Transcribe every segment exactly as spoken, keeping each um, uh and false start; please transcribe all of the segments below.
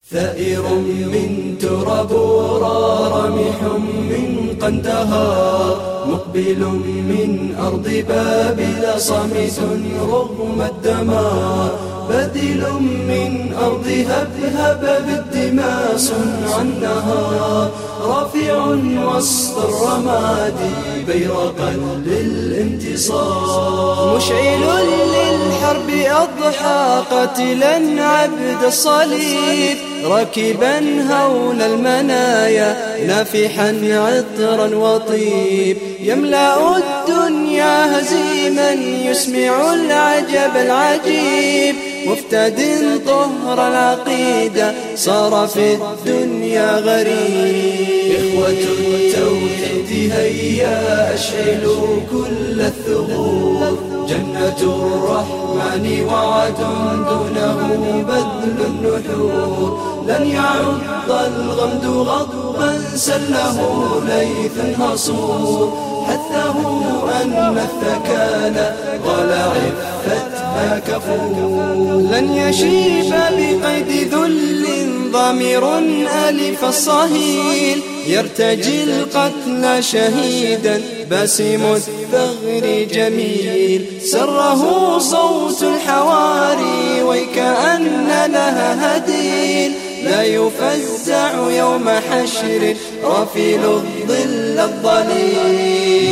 ثائر من تراب رامح من قندهار، مقبل من أرض بابل صامت رغم الدمار، بدل من أرض هبهب بالدماء صنع النهار، رافع وسط الرماد بيرقا للانتصار، مشعل للحرب أضحى قاتلا عبد الصليب، راكبا هول المنايا نافحا عطرا وطيب، يملأ الدنيا هزيما يسمع العجب العجيب، مفتد طهر العقيدة صار في الدنيا غريب. إخوة التوحيد هيا أشعلوا كل الثغور، جنة الرحمن وعد دونه بذل النحور، لن يعض الغمد غضبا سله ليث هصور، حثه أن الثكالى قال عفتها كفور، لن يشيب بقيد ذل ضامر ألف الصهيل، يرتجي القتل شهيدا باسم الثغر جميل، سره صوت الحواري ويكأن لها هديل، لا يفزع يوم حشر رافل الظل الظليل،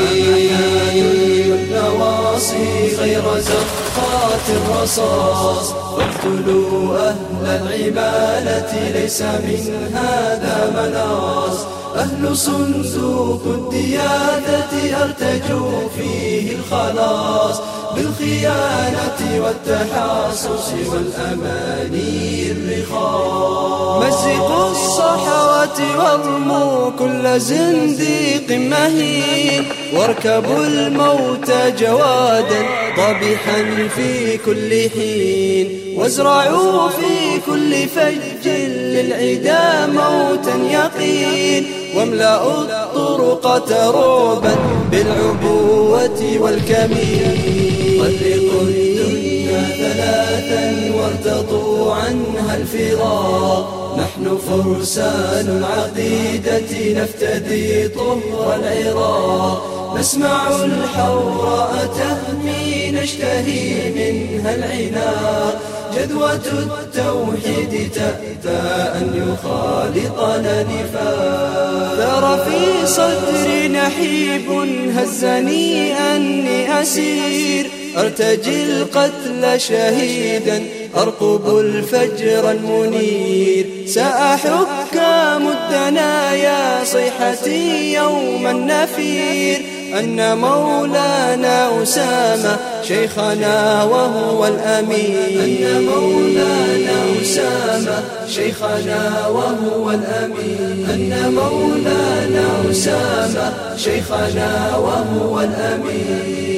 النواصي غير زخات الرصاص، فاقتلوا أهل العبادة ليس من هذا مناص، أهل صندوق الديادة أرتجوا فيه الخلاص، بالخيانة والتحاصص والأماني الرخاص، مزقوا الصحوات وارموا كل زنديق مهين، واركبوا الموت جوادا ضبحا في كل حين، وازرعوا في كل فج للعدا موتا يقين، واملأوا الطرقات رعبا بالعبوة والكمين، طلقوا الدنيا ثلاثا وارتضوا عنها الفراق، نحن فرسان العقيدة نفتدي طهر العراق، نسمع الحوراء تهمي نشتهي منها العناق، جذوة التوحيد تأتى أن يخالطنا نفاق، ثار في صدري نحيب هزني أني أسير، أرتجي القتل شهيدا أرقب الفجر المنير، سأحكام الدنايا صيحتي يوم النفير، أن مولانا أسامة شيخنا وهو الأمير، أن مولانا أسامة شيخنا وهو الأمير، أن مولانا أسامة شيخنا وهو الأمير.